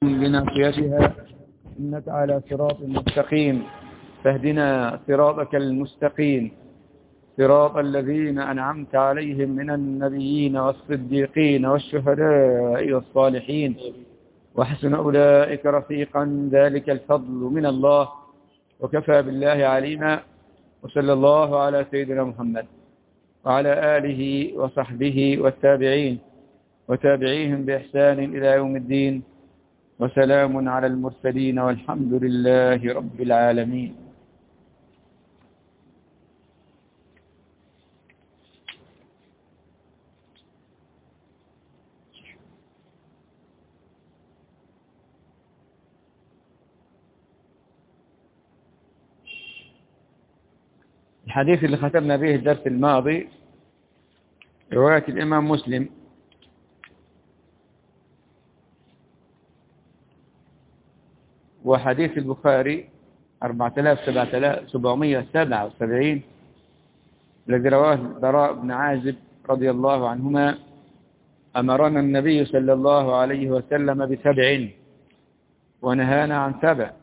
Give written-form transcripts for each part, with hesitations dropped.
بناصيتها إنك على صراط مستقيم فاهدنا صراطك المستقيم صراط الذين أنعمت عليهم من النبيين والصديقين والشهداء والصالحين وحسن أولئك رفيقا ذلك الفضل من الله وكفى بالله عليما. وصلى الله على سيدنا محمد وعلى آله وصحبه والتابعين وتابعيهم بإحسان إلى يوم الدين وسلام على المرسلين والحمد لله رب العالمين. الحديث اللي ختمنا به الدرس الماضي رواية الإمام مسلم وحديث البخاري 4777 الذي رواه البراء بن عازب رضي الله عنهما: أمرنا النبي صلى الله عليه وسلم ب7 ونهانا عن 7.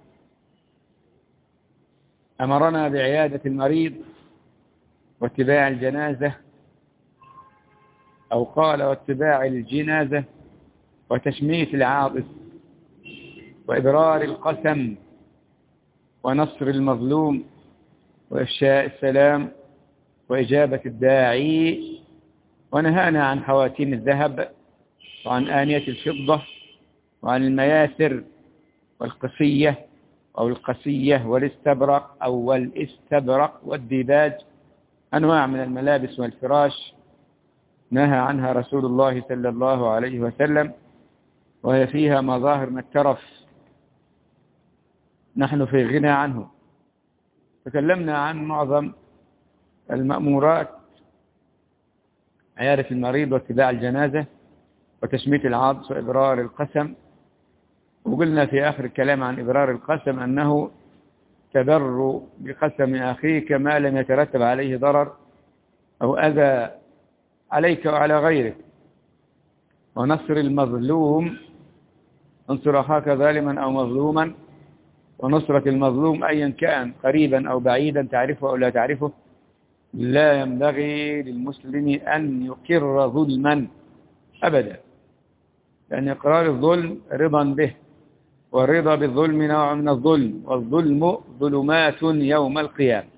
أمرنا بعيادة المريض واتباع الجنازة، أو قال واتباع الجنازة وتشميت العاطف وإبرار القسم ونصر المظلوم وإفشاء السلام وإجابة الداعي. ونهانا عن خواتيم الذهب وعن آنية الفضة وعن المياسر والقصية أو القسية والاستبرق والديباج، أنواع من الملابس والفراش نهى عنها رسول الله صلى الله عليه وسلم، وهي فيها مظاهر من الترف نحن في غنى عنه. تكلمنا عن معظم المأمورات: عيادة المريض واتباع الجنازة وتشميت العاطس وإبرار القسم. وقلنا في آخر الكلام عن إبرار القسم أنه تبر بقسم أخيك ما لم يترتب عليه ضرر أو أذى عليك وعلى غيرك. ونصر المظلوم، انصر أخاك ظالما أو مظلوما. ونصرة المظلوم أيا كان قريبا أو بعيدا، تعرفه أو لا تعرفه، لا ينبغي للمسلم أن يقر ظلما أبدا، لأن إقرار الظلم رضا به، والرضا بالظلم نوع من الظلم، والظلم ظلمات يوم القيامة.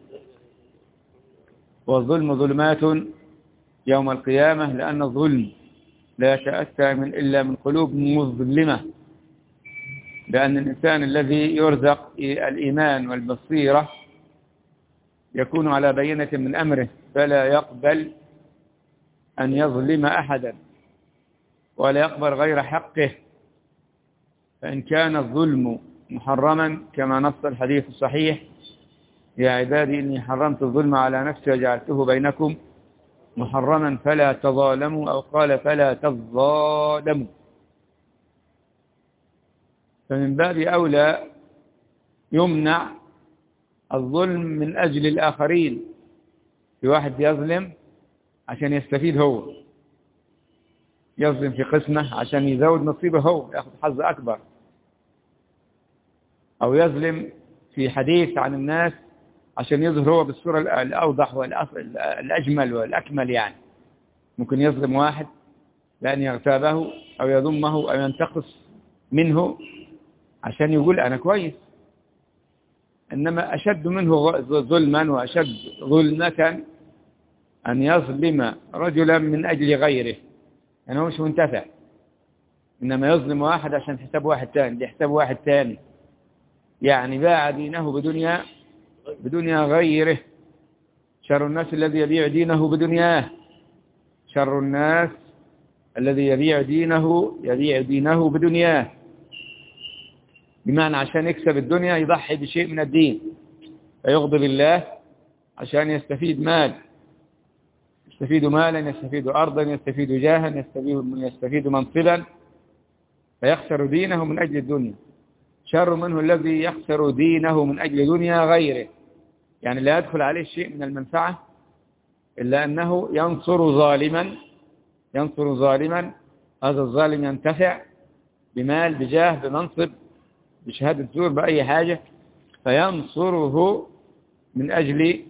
والظلم ظلمات يوم القيامة، لأن الظلم لا يتأتى إلا من قلوب مظلمة، لأن الإنسان الذي يرزق الإيمان والبصيرة يكون على بينة من أمره، فلا يقبل أن يظلم أحدا ولا يقبل غير حقه. فإن كان الظلم محرما كما نص الحديث الصحيح: يا عبادي إني حرمت الظلم على نفسي وجعلته بينكم محرما فلا تظالموا، أو قال فلا تظالموا. فمن باب أولى يمنع الظلم من أجل الآخرين. في واحد يظلم عشان يستفيد هو، يظلم في قسمه عشان يزود نصيبه هو، يأخذ حظ أكبر، أو يظلم في حديث عن الناس عشان يظهر هو بالصورة الأوضح والأجمل والأكمل. يعني ممكن يظلم واحد لأن يغتابه أو يذمه أو ينتقص منه عشان يقول أنا كويس. إنما أشد منه ظلما وأشد ظلمة أن يظلم رجلا من أجل غيره، يعني هو مش منتفع، إنما يظلم واحد عشان حساب واحد تاني لحساب واحد تاني، يعني باع دينه بدنيا غيره. شر الناس الذي يبيع دينه بدنياه، شر الناس الذي يبيع دينه بدنياه، بمعنى عشان يكسب الدنيا يضحي بشيء من الدين فيغضب الله عشان يستفيد مال، يستفيد مالا، يستفيد أرضا، يستفيد جاها، يستفيد منصبا، فيخسر دينه من أجل الدنيا. شر منه الذي يخسر دينه من أجل دنيا غيره، يعني لا يدخل عليه شيء من المنفعة إلا أنه ينصر ظالما، هذا الظالم ينتفع بمال، بجاه، بمنصب، بشهادة زور، بأي حاجة، فينصره من أجل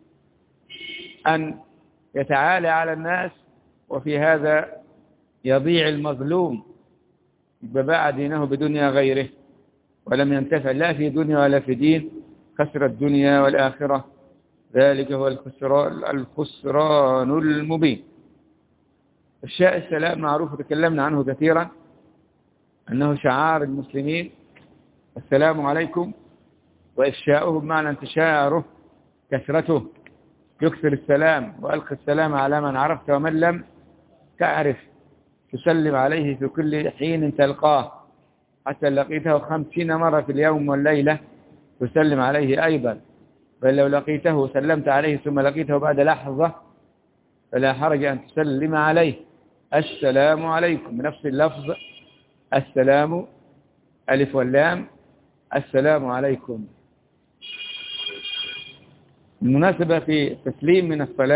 أن يتعالى على الناس، وفي هذا يضيع المظلوم، باع دينه بدنيا غيره ولم ينتفع لا في دنيا ولا في دين، خسر الدنيا والآخرة، ذلك هو الخسران المبين. إفشاء السلام معروف، تكلمنا عنه كثيرا، أنه شعار المسلمين، السلام عليكم، وإفشاؤه بمعنى انتشاره، كثرته، يكثر السلام وألقي السلام على من عرفت ومن لم تعرف، تسلم عليه في كل حين تلقاه، حتى لقيته 50 مرة في اليوم والليلة تسلم عليه أيضا، بل لو لقيته سلمت عليه ثم لقيته بعد لحظة فلا حرج أن تسلم عليه، السلام عليكم، بنفس اللفظ، السلام ألف واللام، السلام عليكم. المناسبة في تسليم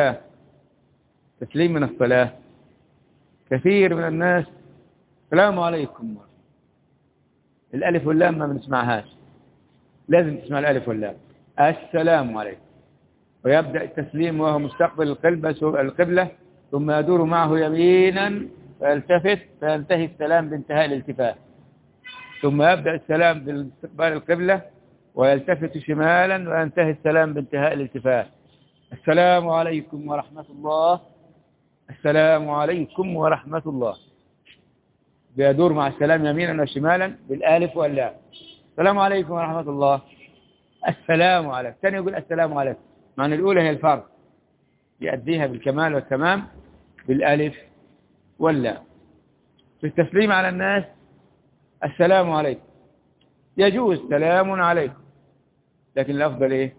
من الصلاة، كثير من الناس السلام عليكم، الألف واللام ما بنسمعهاش، لازم تسمع الألف واللام، السلام عليكم، ويبدأ التسليم وهو مستقبل القبلة، ثم يدور معه يمينا فيلتفت فينتهي السلام بانتهاء الالتفات، ثم يبدأ السلام باستقبال القبلة ويلتفت شمالا وينتهي السلام بانتهاء الالتفات، السلام عليكم ورحمة الله، السلام عليكم ورحمة الله، بيدور مع السلام يمينا وشمالا بالالف واللام، السلام عليكم ورحمة الله، السلام عليكم، الثاني يقول السلام عليكم، معنى الأولى هي الفرق، يؤديها بالكمال والتمام بالالف واللام. في التسليم على الناس السلام عليكم، يجوز سلام عليكم، لكن الأفضل إيه؟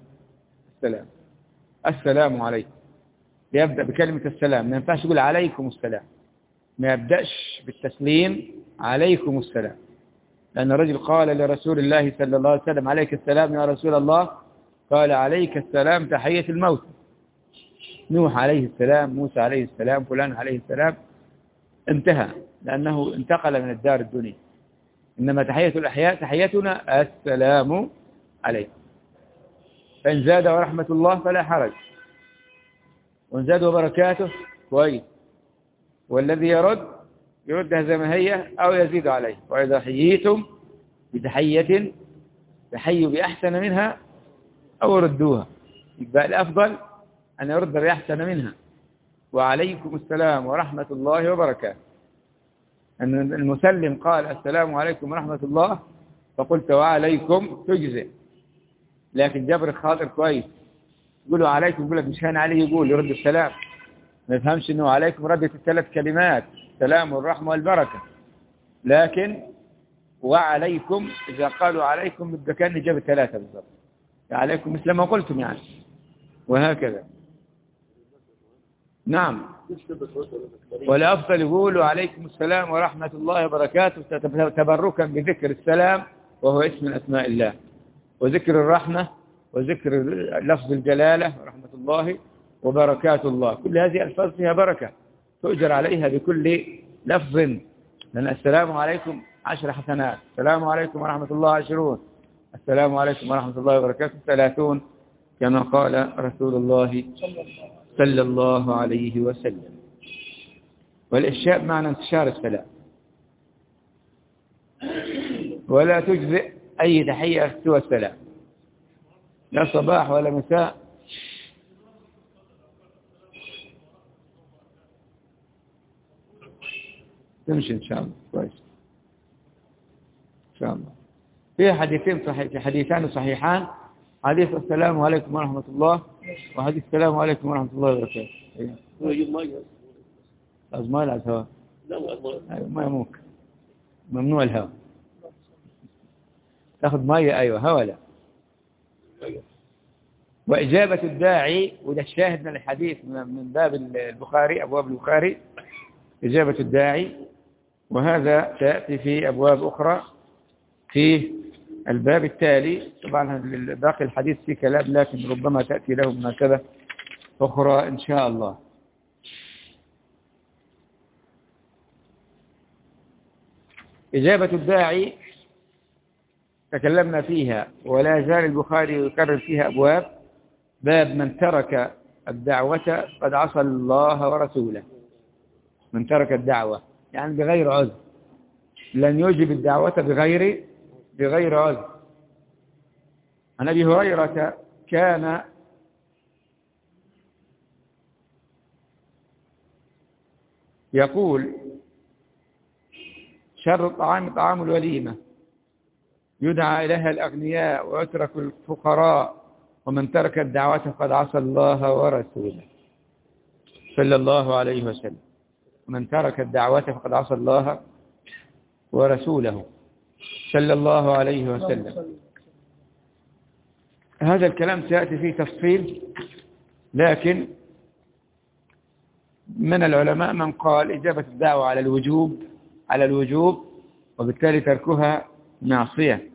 السلام عليكم، يبدأ بكلمة السلام، ما ينفعش يقول عليكم السلام، ما يبدأش بالتسليم عليكم السلام، لأن الرجل قال لرسول الله صلى الله عليه وسلم عليك السلام يا رسول الله، قال عليك السلام تحية الموت، نوح عليه السلام، موسى عليه السلام، فلان عليه السلام، انتهى، لأنه انتقل من الدار الدنيا، إنما تحية الأحياء تحيتنا السلام عليكم، فإن زاد ورحمة الله فلا حرج، وإن زاد وبركاته كويس، والذي يردها زي ما هي أو يزيد عليه، وإذا حييتم بتحية تحيوا بأحسن منها أو ردوها، يبقى الأفضل أن يرد بأحسن منها، وعليكم السلام ورحمة الله وبركاته. أن المسلم قال السلام عليكم ورحمة الله فقلت وعليكم تجزئ، لكن جبر الخاطر كويس، يقولوا عليكم، يقول لك مش هان عليه، يرد السلام، ما يفهمش أنه عليكم ردت الثلاث كلمات، السلام والرحمة والبركة، لكن وعليكم إذا قالوا عليكم بدأ كان جاب الثلاثة بالضبط، عليكم مثل ما قلتم يعني، وهكذا. نعم، والأفضل يقولوا عليكم السلام ورحمة الله وبركاته تبركا بذكر السلام، وهو اسم من أسماء الله، وذكر الرحمة، وذكر لفظ الجلالة ورحمة الله وبركات الله، كل هذه ألفاظ فيها بركة تؤجر عليها بكل لفظ، لأن السلام عليكم 10 حسنات، السلام عليكم ورحمة الله 20، السلام عليكم ورحمة الله وبركاته 30، كما قال رسول الله صلى الله عليه وسلم. والإفشاء معنى انتشار السلام، ولا تجزئ أي تحية سوى السلام، لا صباح ولا مساء، تمشي إن شاء الله كويس إن شاء الله. في حديثان صحيحان، حديث السلام عليكم ورحمة الله، وحديث السلام عليكم ورحمة الله وبركاته. أزمال على الهواء، ما ممكن، ممنوع الهواء، تاخذ مية، أيوة هواء لا. وإجابة الداعي، وده الشاهد من الحديث من باب البخاري، أبواب البخاري، إجابة الداعي، وهذا تأتي في أبواب أخرى في الباب التالي، طبعا باقي الحديث في كلام، لكن ربما تأتي له مناسبة أخرى إن شاء الله. إجابة الداعي تكلمنا فيها، ولا يزال البخاري يكرر فيها أبواب. باب من ترك الدعوة قد عصى الله ورسوله. من ترك الدعوة يعني بغير عذر، لن يجب الدعوة بغير عذر. عن أبي هريرة كان يقول: شر الطعام طعام الوليمة، يدعى إليها الأغنياء ويترك الفقراء، ومن ترك الدعوة فقد عصى الله ورسوله صلى الله عليه وسلم. ومن ترك الدعوة فقد عصى الله ورسوله صلى الله عليه وسلم. هذا الكلام سيأتي فيه تفصيل، لكن من العلماء من قال إجابة الدعوة على الوجوب وبالتالي تركها معصية،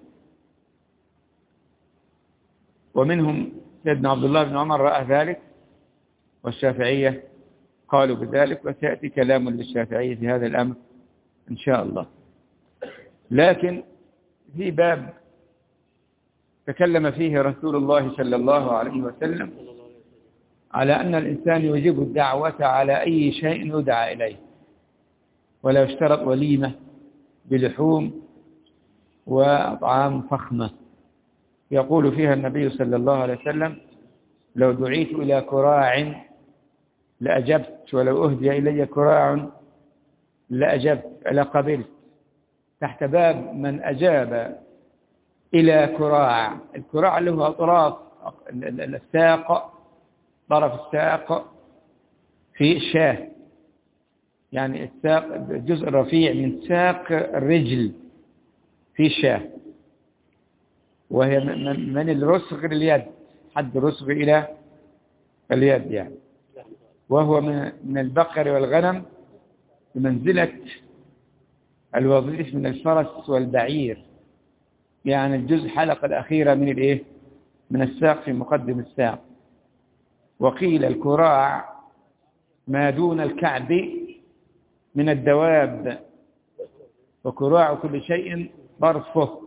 ومنهم سيدنا عبد الله بن عمر رأى ذلك، والشافعية قالوا بذلك، وسيأتي كلام للشافعية في هذا الأمر إن شاء الله. لكن في باب تكلم فيه رسول الله صلى الله عليه وسلم على أن الإنسان يجيب الدعوة على أي شيء يدعى إليه، ولا يشترط وليمة بلحوم وأطعام فخمة. يقول فيها النبي صلى الله عليه وسلم: لو دعيت إلى كراع لأجبت، ولو أهدي إلي كراع لأجبت لقبلت. تحت باب من أجاب إلى كراع. الكراع له أطراف الساق، طرف الساق في الشاه، يعني الساق الجزء الرفيع من ساق الرجل في الشاه، وهي من الرسغ اليد، حد الرسغ إلى اليد يعني. وهو من البقر والغنم بمنزلة الوظيف من الفرس والبعير، يعني الجزء حلقة الأخيرة من الساق في مقدم الساق. وقيل الكراع ما دون الكعب من الدواب، وكراع كل شيء طرفه.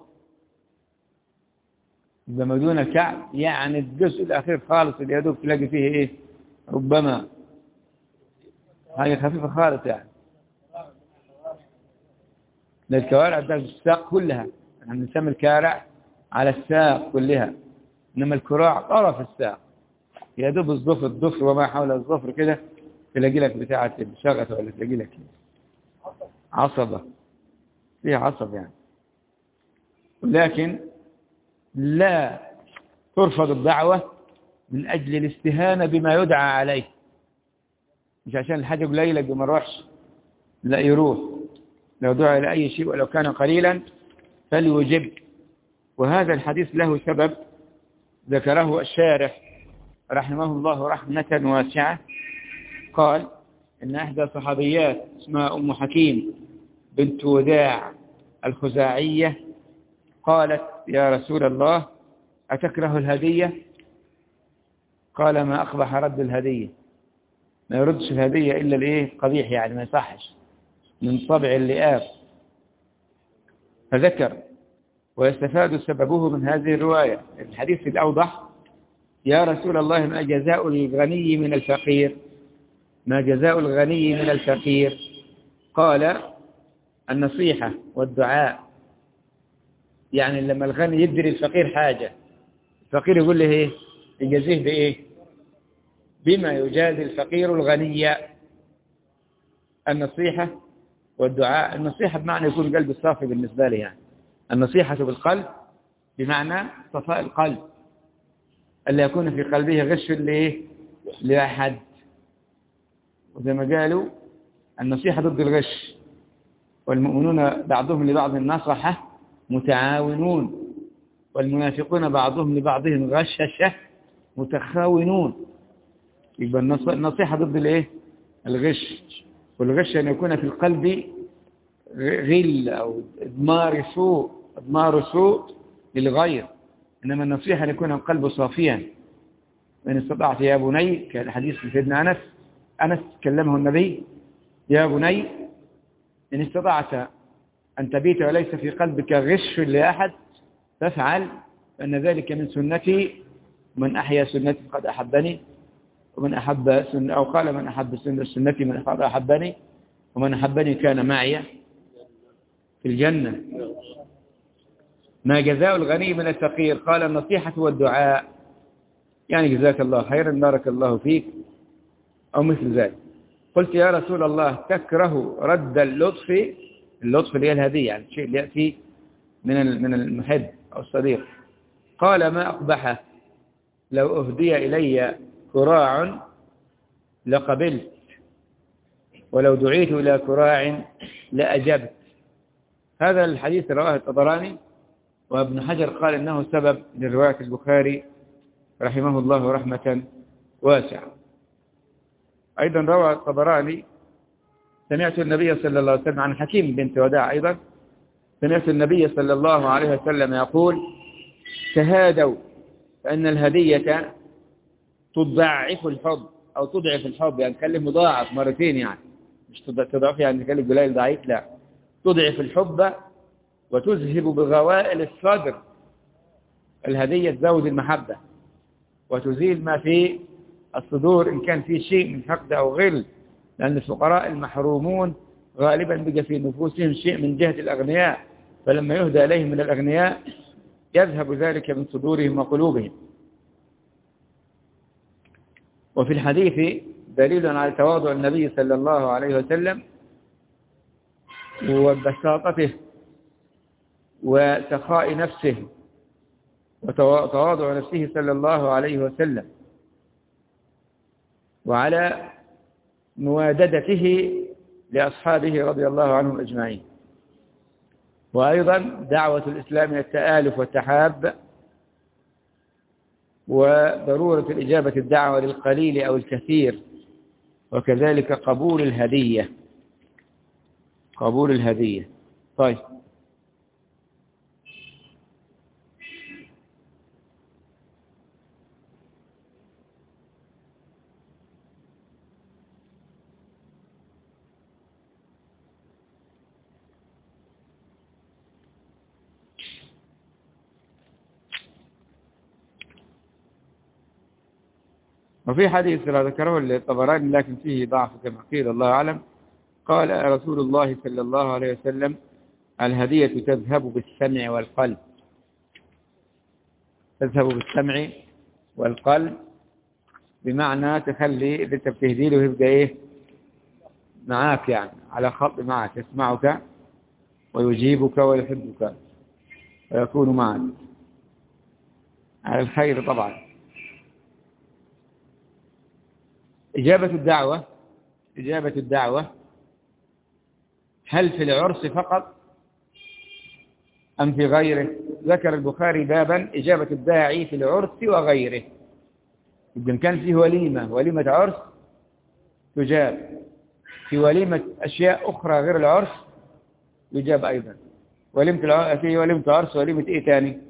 ما دون الكعب يعني الجزء الأخير خالص اللي يدوب تلاقي فيه ربما حاجة خفيفة خالص يعني. للكوارع ده الساق كلها، احنا نسمي الكارع على الساق كلها، إنما الكراع طرف الساق يدوب الضفر وما حول الضفر كده، تلاقي لك بتاعة الشغفة، ولا تلاقي لك عصبة فيها عصب يعني. لكن لا ترفض الدعوة من أجل الاستهانة بما يدعى عليه، مش عشان الحاجة قليلة بما نروحش، لا يروح. لو دعا إلى أي شيء ولو كان قليلا فليجب. وهذا الحديث له سبب ذكره الشارح رحمه الله رحمة واسعة. قال إن إحدى صحابيات اسمها أم حكيم بنت وداع الخزاعية قالت: يا رسول الله أتكره الهدية؟ قال: ما أقبح رد الهدية. ما يردش الهدية إلا قبيح، يعني ما يصحش، من طبع اللئام. فذكر ويستفاد سببه من هذه الرواية. الحديث الأوضح: يا رسول الله ما جزاء الغني من الفقير؟ ما جزاء الغني من الفقير؟ قال: النصيحة والدعاء. يعني لما الغني يدي للفقير حاجة، الفقير يقول له يجازيه بإيه؟ بما يجازي الفقير الغني. النصيحة والدعاء. النصيحة بمعنى يكون القلب الصافي بالنسبة لي، يعني النصيحة بالقلب بمعنى صفاء القلب، ألا يكون في قلبه غش لأحد. وزي ما قالوا النصيحة ضد الغش، والمؤمنون بعضهم لبعض النصحة متعاونون، والمنافقون بعضهم لبعضهم غششة متخاونون. يبقى النصيحة ضد الغش. والغش أن يكون في القلب غل أو إضمار سوء للغير، إنما النصيحة أن يكون القلب صافيا. إن استطعت يا بني، كالحديث في سيدنا أنس كلمه النبي: يا بني إن استطعت أن تبيت وليس في قلبك غش لأحد فافعل، فإن ذلك من سنتي، من أحيا سنتي فقد أحبني، ومن أحب سنة، أو قال من أحب سنتي من فقد أحبني، ومن أحبني كان معي في الجنة. ما جزاء الغني من الفقير؟ قال النصيحة والدعاء، يعني جزاك الله خيرا، بارك الله فيك، أو مثل ذلك. قلت يا رسول الله تكره رد اللطف اللي هي الهدية، يعني الشيء اللي يأتي من المحب أو الصديق. قال ما أقبحه، لو أهدي إلي كراع لقبلت، ولو دعيت إلى كراع لأجبت. هذا الحديث رواه الطبراني، وابن حجر قال إنه سبب لرواية البخاري رحمه الله رحمة واسعة. أيضا روى الطبراني سمعت النبي صلى الله عليه وسلم عن حكيم بنت وداع، أيضا سمعت النبي صلى الله عليه وسلم يقول تهادوا فإن الهدية تضعف الحب، أو تضعف الحب، يعني تكلم مضاعف مرتين، يعني مش تضعف يعني تكلم قليل ضعيف، لا، تضعف الحب وتذهب بغوائل الصدر. الهدية تزود المحبة وتزيل ما في الصدور إن كان في شيء من حقد أو غل، لأن الفقراء المحرومون غالبا بقى في نفوسهم شيء من جهة الأغنياء، فلما يهدى إليهم من الأغنياء يذهب ذلك من صدورهم وقلوبهم. وفي الحديث دليل على تواضع النبي صلى الله عليه وسلم وبساطته وسخاء نفسه وتواضع نفسه صلى الله عليه وسلم، وعلى مواددته لأصحابه رضي الله عنهم أجمعين. وأيضا دعوة الإسلام إلى التآلف والتحاب، وضرورة الإجابة الدعوة للقليل أو الكثير، وكذلك قبول الهدية. طيب، وفي حديث ذكره الطبراني لكن فيه ضعف كما قيل الله أعلم، قال رسول الله صلى الله عليه وسلم الهدية تذهب بالسمع والقلب. تذهب بالسمع والقلب بمعنى تخلي اللي انت بتهدي له يبقى ايه معاك، يعني على خط معك، يسمعك ويجيبك ويحبك ويكون معك على الخير طبعا. إجابة الدعوة هل في العرس فقط أم في غيره؟ ذكر البخاري بابا إجابة الداعي في العرس وغيره. إذن كان فيه وليمة عرس تجاب، في وليمة أشياء أخرى غير العرس يجاب أيضا. في وليمة عرس وليمة إيه تاني؟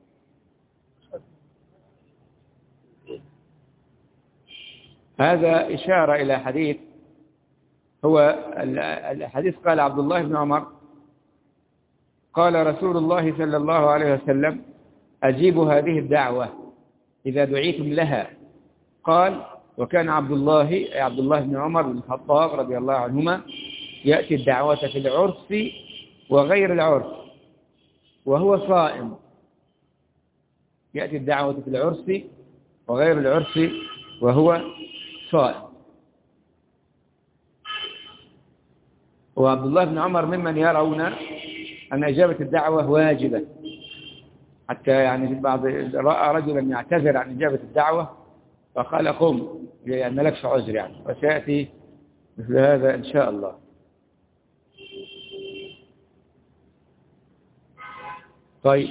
هذا إشارة إلى حديث، هو الحديث قال عبد الله بن عمر قال رسول الله صلى الله عليه وسلم أجيبوا هذه الدعوة إذا دعيتم لها. قال وكان عبد الله بن عمر بن الخطاب رضي الله عنهما يأتي الدعوة في العرس وغير العرس وهو صائم. يأتي الدعوة في العرس وغير العرس وهو صائم. وعبد الله بن عمر ممن يرون أن إجابة الدعوة واجبة، حتى يعني بعض رأى رجلا يعتذر عن إجابة الدعوة فقال قم لأن لكش عذر، يعني وسيأتي مثل هذا إن شاء الله. طيب،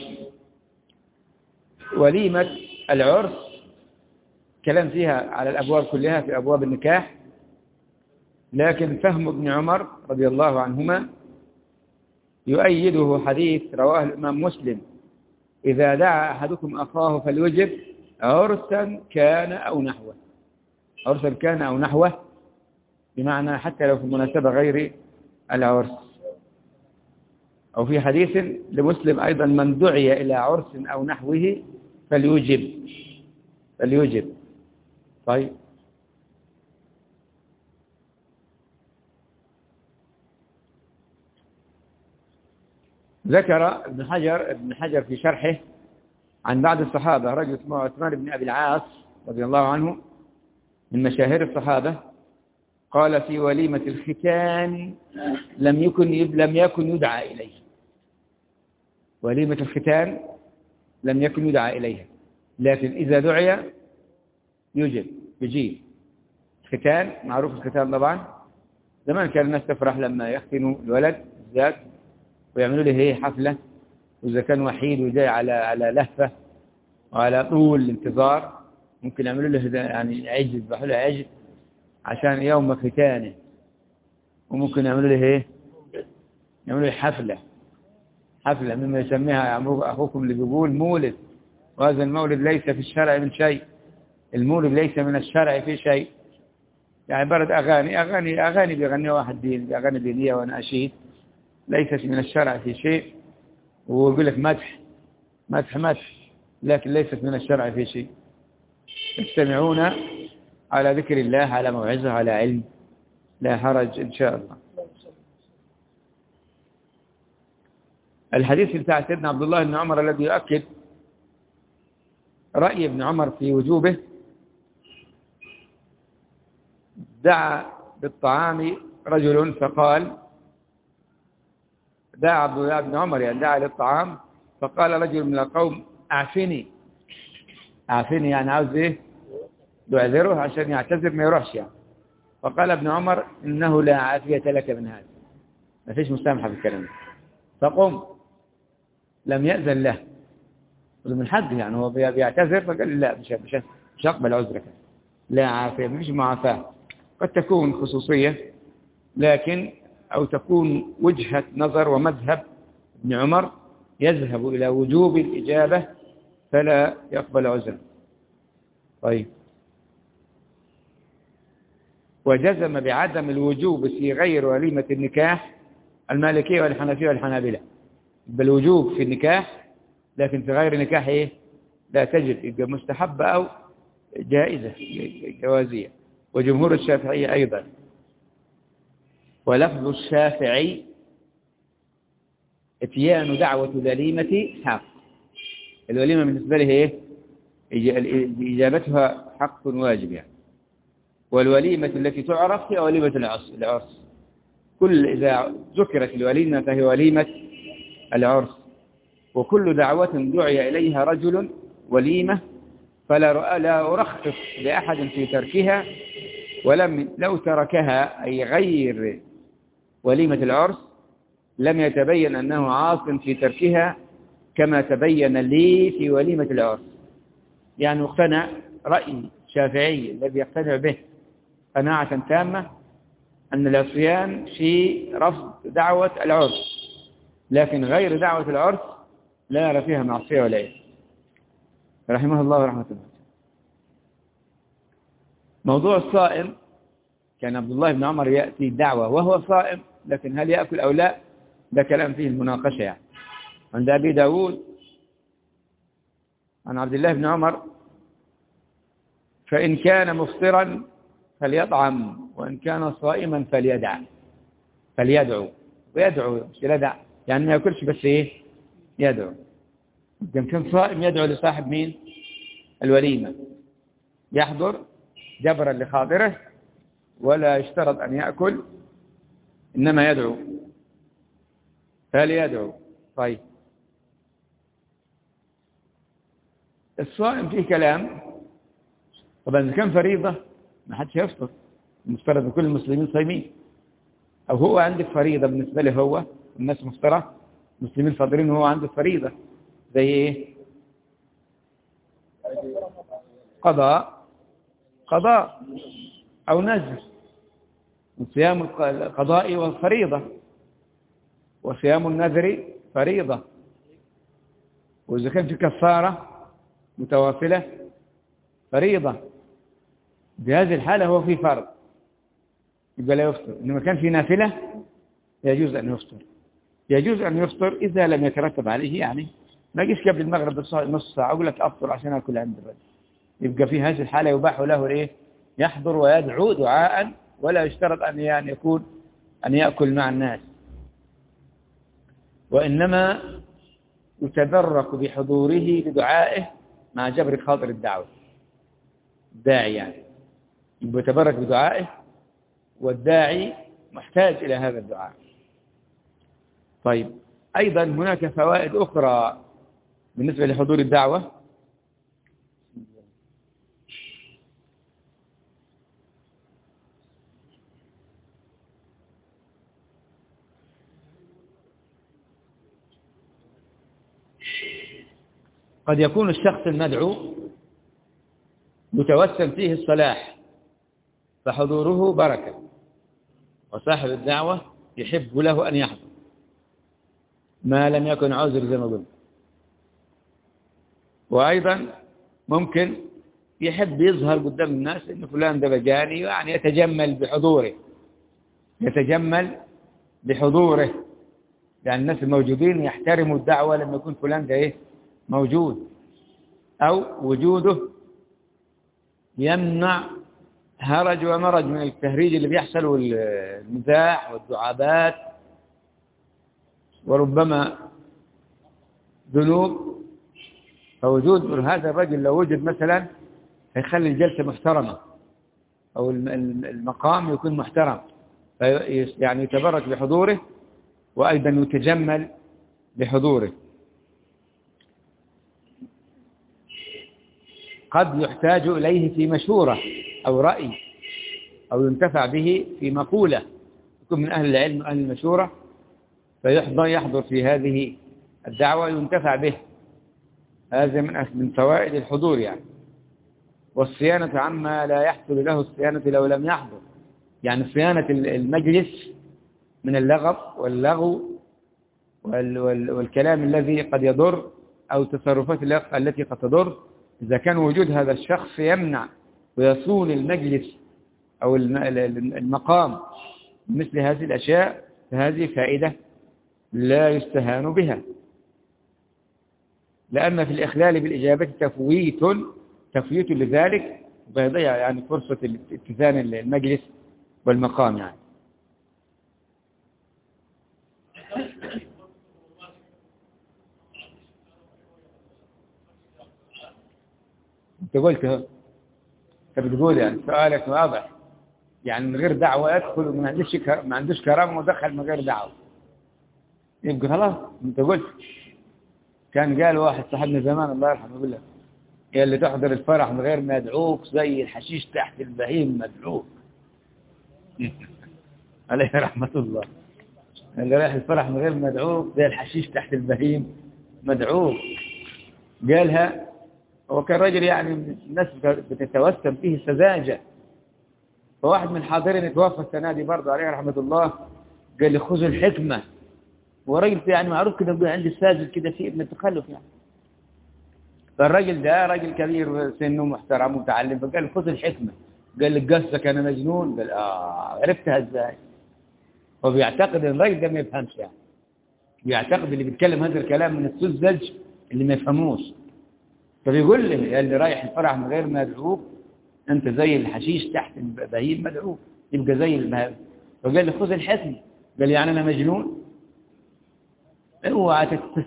وليمة العرس كلام فيها على الأبواب كلها في أبواب النكاح، لكن فهم ابن عمر رضي الله عنهما يؤيده حديث رواه الإمام مسلم إذا دعا أحدكم أخاه فليجب عرسا كان أو نحوه. عرسا كان أو نحوه بمعنى حتى لو في مناسبة غير العرس أو في حديث لمسلم أيضا: من دعي إلى عرس أو نحوه فليجب. طيب، ذكر ابن حجر في شرحه عن بعض الصحابة رجل اسمه عثمان بن أبي العاص رضي الله عنه من مشاهير الصحابة، قال: في وليمة الختان لم يكن يدعى إليه. وليمة الختان لم يكن يدعى إليها، لكن إذا دعي يجيب. الختان معروف، الختان طبعا زمان كان الناس تفرح لما يختنوا الولد بالذات ويعملوا له حفلة، وإذا كان وحيد وجاي على لهفة وعلى طول الانتظار ممكن يعملوا له يعني عجل، يذبحوا له عجل عشان يوم ختانه، وممكن يعملوا له يعملوا له حفلة مما يسميها أخوكم اللي بيقول مولد، وهذا المولد ليس في الشرع من شيء. المولد ليس من الشرع في شيء، يعني برد أغاني بيغنيها واحد دين، أغاني دينية وأناشيد، ليست من الشرع في شيء، ويقول لك مدح، لكن ليست من الشرع في شيء. يستمعون على ذكر الله، على موعظة، على علم، لا حرج إن شاء الله. الحديث بتاع سيدنا عبد الله بن عمر الذي يؤكد رأي ابن عمر في وجوبه: دعا بالطعام رجل فقال، دعا عبد الله بن عمر يعني دعا للطعام، فقال رجل من القوم: أعفني يعني عاوز يعذره عشان يعتذر ما يروحش يعني. فقال ابن عمر: إنه لا عافية لك من هذا، ما فيش مسامحة في الكلام. فقم، لم يأذن له، من حد يعني هو بيعتذر، فقال: لا مش أقبل عذرك، لا عافية، مفيش معافاة. قد تكون خصوصية، لكن أو تكون وجهة نظر ومذهب ابن عمر يذهب إلى وجوب الإجابة فلا يقبل عذرا. طيب، وجزم بعدم الوجوب في غير وليمة النكاح المالكية والحنفية والحنابلة، بالوجوب في النكاح، لكن في غير نكاح لا تجد، يبقى مستحبة أو جائزة جوازية. وجمهور الشافعية أيضا. ولفظ الشافعي: اتيان دعوة الوليمة حق. الوليمة بالنسبة له إجابتها حق واجب يعني. والوليمة التي تعرف هي وليمة العرس. إذا ذكرت الوليمة فهي وليمة العرس. وكل دعوة دعي إليها رجل وليمة فلا أرخص لأحد في تركها، لو تركها أي غير وليمة العرس لم يتبين أنه عاص في تركها كما تبين لي في وليمة العرس. يعني اقتنع رأي الشافعي الذي يقتنع به قناعة تامة أن العصيان في رفض دعوة العرس، لكن غير دعوة العرس لا يرى فيها معصية ولا إيه، رحمه الله ورحمة الله. موضوع الصائم، كان عبد الله بن عمر يأتي دعوة وهو صائم، لكن هل يأكل أو لا ده كلام فيه المناقشة يعني. عند أبي داود عن عبد الله بن عمر: فإن كان مفطرا فليطعم، وإن كان صائما فليدعو. ويدعو مش يدع، يعني ما يأكلش بس يدعو. كان صائم يدعو لصاحب مين؟ الوليمة، يحضر جبرا لخاطره ولا يشترط أن يأكل، إنما يدعو، فليدعو. طيب، الصائم فيه كلام. طبعا إذا كان فريضة ما حدش يفطر، المفترض ان كل المسلمين صايمين، أو هو عندك فريضة بالنسبة له، هو الناس مفطرة مسلمين فاضرين وهو عنده فريضة زي إيه؟ قضاء أو نذر. صيام القضاء والفريضة، وصيام النذر فريضة. وإذا كان في كفارة متواصلة فريضة، بهذه الحالة هو في فرض يبقى لا يفطر. إنما كان في نافلة يجوز أن يفطر. يجوز أن يفطر إذا لم يترتب عليه، يعني ما يجيش قبل المغرب نص ساعة أقول لك أفطر عشان أكل عند الرجل. يبقى في هذه الحالة يباح له إيه؟ يحضر ويدعو دعاء، ولا يشترط أن يعني يكون أن يأكل مع الناس، وإنما يتبرك بحضوره لدعائه مع جبر خاطر الدعوة. الداعي يعني يتبرك بدعائه، والداعي محتاج إلى هذا الدعاء. طيب، أيضا هناك فوائد أخرى بالنسبة لحضور الدعوة. قد يكون الشخص المدعو متوسم فيه الصلاح فحضوره بركة، وصاحب الدعوة يحب له أن يحضر ما لم يكن عذر زي ما قلت. وأيضا ممكن يحب يظهر قدام الناس إن فلان ده بجاني، يعني يتجمل بحضوره، يتجمل بحضوره، يعني الناس الموجودين يحترموا الدعوة لما يكون فلان ده إيه موجود، أو وجوده يمنع هرج ومرج من التهريج اللي بيحصل والمزاح والدعابات، وربما ذنوب. فوجود هذا الرجل لو وجد مثلا هيخلي الجلسة محترمة، أو المقام يكون محترم، يعني يتبرك بحضوره، وأيضا يتجمل بحضوره. قد يحتاج إليه في مشورة أو رأي، أو ينتفع به في مقولة، يكون من أهل العلم وأهل المشورة، يحضر في هذه الدعوة ينتفع به. هذا من فوائد الحضور يعني. والصيانة عما لا يحصل له الصيانة لو لم يحضر، يعني صيانة المجلس من اللغط واللغو والكلام الذي قد يضر، أو التصرفات التي قد تضر. إذا كان وجود هذا الشخص يمنع ويصون المجلس أو المقام مثل هذه الأشياء، فهذه فائدة لا يستهان بها، لأن في الإخلال بالإجابة تفويت لذلك، بيضيع يعني فرصة اتزان المجلس والمقام يعني. انت قلت انت بتقول يعني سؤالك واضح، يعني من غير دعوة يدخل وما عندوش كرامة ودخل من غير دعوة، يبقى خلاص. انت قلت كان قال واحد صاحبنا زمان الله يرحمه يقول لك يا اللي تحضر الفرح من غير ما يدعوك زي الحشيش تحت البهيم مدعوك. عليه رحمة الله. اللي رايح الفرح من غير ما يدعوك زي الحشيش تحت البهيم مدعوك. قالها هو كان رجل يعني الناس بتتوسم فيه السذاجة. فواحد من الحاضرين اتوفى السنة دي برضه عليه رحمة الله، قال لي خذ الحكمة. وراجل يعني معروف كده بيقول عندي الساذج كده في ابن التخلف يعني. فالراجل ده راجل كبير سنه محترم ومتعلم، فقال لي خذ الحكمة. قال لي قصدك انا مجنون؟ قال عرفتها ازاي؟ هو بيعتقد ان الراجل ده ما يفهمش، يعني بيعتقد اللي بيتكلم هذا الكلام من السذج اللي ما يفهموش. فبيقول لي يا اللي رايح الفرح من غير ما يدعوك انت زي الحشيش تحت البهيم مدعوك، يبقى زي البهيم. فقال لي خذ الحكمة. قال لي يعني انا مجنون؟ اوعى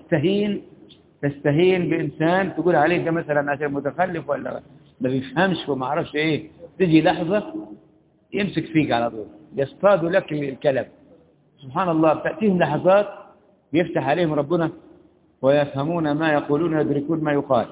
تستهين بإنسان تقول عليه ده مثلا عشان متخلف ولا ما بيفهمش وما عرفش ايه، تجي لحظة يمسك فيك على طول، يصطاد لك الكلام. سبحان الله، بتأتيهم لحظات يفتح عليهم ربنا ويفهمون ما يقولون ويدركون ما يقال.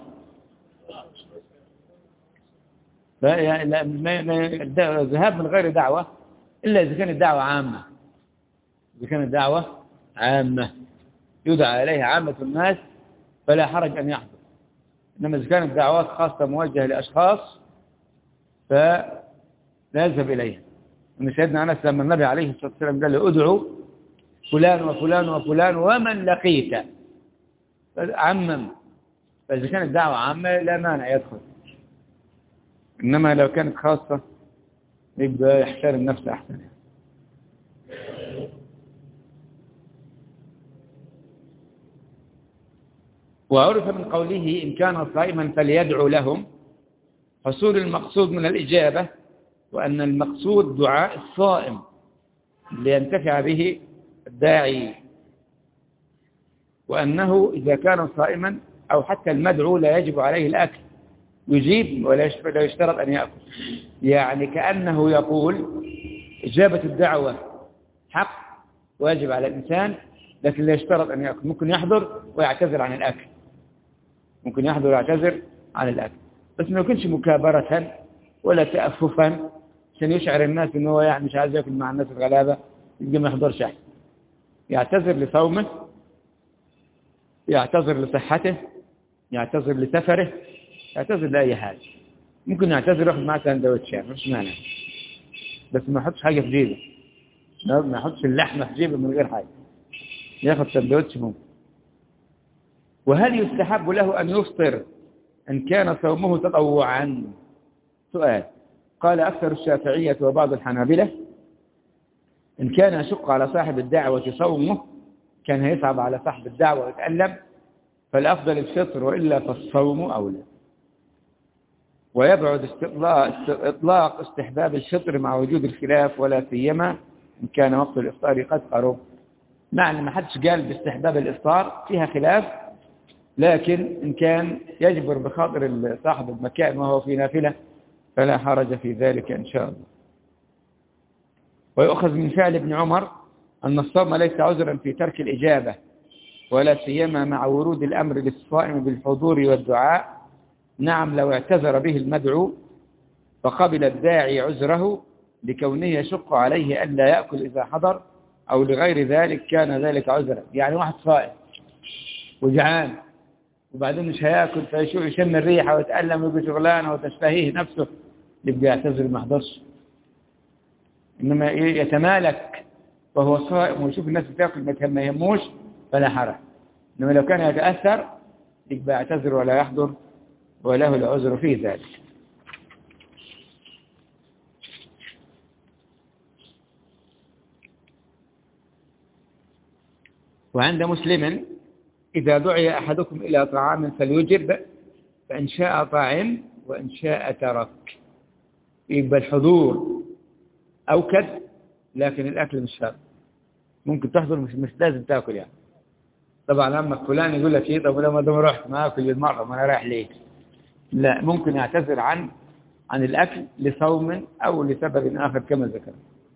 الذهاب من غير دعوة إلا إذا كانت دعوة عامة، إذا كانت دعوة عامة يدعى إليها عامة الناس فلا حرج أن يحضر. إنما إذا كانت دعوات خاصة موجهة لأشخاص فلا يذهب إليها. إن سيدنا أنس لما النبي عليه الصلاة والسلام قال له ادعوا فلان وفلان وفلان ومن لقيت، عمم. فإذا كانت دعوة عامة لا مانع يدخل، إنما لو كانت خاصة يبقى يحترم نفسه أحسن. وعرف من قوله إن كان صائما فليدعو لهم حصول المقصود من الإجابة، وأن المقصود دعاء الصائم لينتفع به الداعي، وأنه إذا كان صائما أو حتى المدعو لا يجب عليه الأكل، يجيب ولا يشترط أن يأكل. يعني كأنه يقول إجابة الدعوة حق واجب على الإنسان، لكن لا يشترط أن يأكل. ممكن يحضر ويعتذر عن الأكل، ممكن يحضر ويعتذر عن الأكل، بس ما يكونش مكابرة ولا تأففا عشان يشعر الناس إنه هو يعني مش عايز يأكل مع الناس الغلابة، يجي ما يحضرش أحد. يعتذر لصومه، يعتذر لصحته، يعتذر لسفره، يعتذر لأي حاجة. ممكن يعتذر ياخد معاه سندوتش يعني مش مانع، بس ما يحطش حاجة في جيبه، ما يحطش اللحمة في جيبه من غير حاجة، ياخد سندوتش ممكن. وهل يستحب له أن يفطر إن كان صومه تطوعا؟ سؤال. قال أكثر الشافعية وبعض الحنابلة إن كان يشق على صاحب الدعوة صومه، كان هيصعب على صاحب الدعوة ويتألم، فالأفضل الفطر، وإلا فالصوم أولى. ويبعد إطلاق استحباب الفطر مع وجود الخلاف، ولا سيما إن كان وقت الإفطار قد قرب. معنى ما حدش قال باستحباب الإفطار، فيها خلاف، لكن إن كان يجبر بخاطر صاحب المكان وهو في نافلة فلا حرج في ذلك إن شاء الله. ويؤخذ من فعل ابن عمر أن الصوم ليس عذرا في ترك الإجابة، ولا سيما مع ورود الأمر للصائم بالحضور والدعاء. نعم، لو اعتذر به المدعو فقبل الداعي عذره لكونه يشق عليه ألا يأكل إذا حضر، أو لغير ذلك كان ذلك عذرا. يعني واحد صائم وجعان وبعدين مش هياكل، فيشم الريحة ويتألم ويبقى شغلانه وتشتهيه نفسه، يبقى يعتذر ما حضرش. إنما يتمالك وهو صائم ويشوف الناس بتاكل ما يهموش فلا حرج. إنما لو كان يتأثر يبقى يعتذر ولا يحضر، وله العذر في ذلك. وعند مسلم إذا دعي أحدكم إلى طعام فليجب، فإن شاء طعم وإن شاء ترك. يبقى الحضور أوكد، لكن الأكل مش شرط. ممكن تحضر مش لازم تأكل يعني. طبعا لما فلان يقول لك إيه، طب لما دام رحت ما أكل بالمرة، ما أنا رايح ليه؟ لا، ممكن يعتذر عن الأكل لصوم أو لسبب آخر كما ذكر.